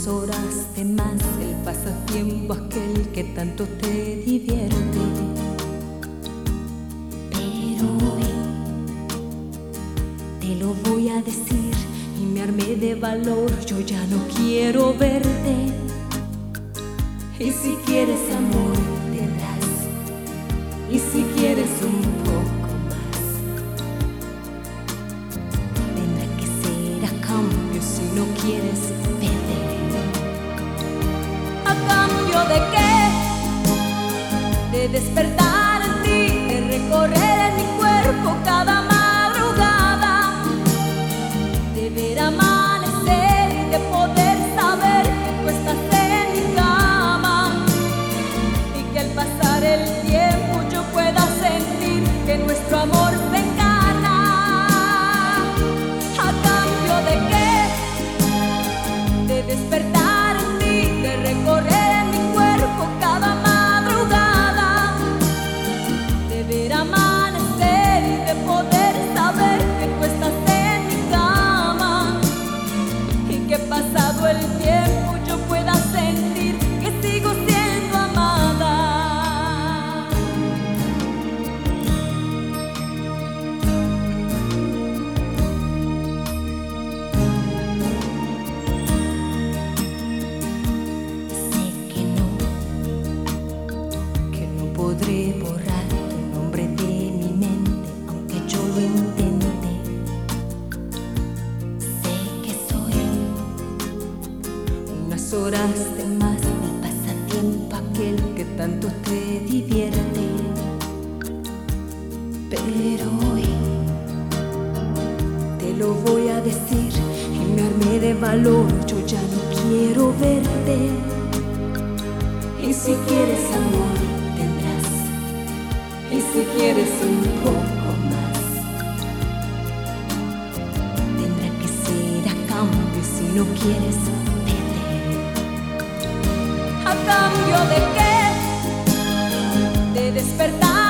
horas de más, el pasatiempo aquel que tanto te divierte. Pero hoy te lo voy a decir y me armé de valor, yo ya no quiero verte. Y si quieres amor tendrás, y si quieres un poco más, tendrá que ser a cambio. Si no quieres, vete. ¿A cambio de qué? De despertar en ti, de recorrer en mi cuerpo cada madrugada, de ver amanecer y de poder saber que tú estás en mi cama, y que al pasar el tiempo yo pueda sentir que nuestro amor se encarna. ¿A cambio de qué? De despertar en ti, de recorrer en mi cuerpo cada madrugada, de ver amanecer y de poder saber que tú estás en mi cama, y que pasado el tiempo yo pueda sentir que sigo siendo amada. Que no podré borrar tu nombre de mi mente, aunque yo lo intente. Sé que soy unas horas de más del pasatiempo aquel que tanto te divierte. Pero hoy te lo voy a decir y me armé de valor, yo ya no quiero verte. Y si quieres amor tendrás, y si quieres un poco más, tendrá que ser a cambio. Si no quieres, vete. ¿A cambio de qué? De despertar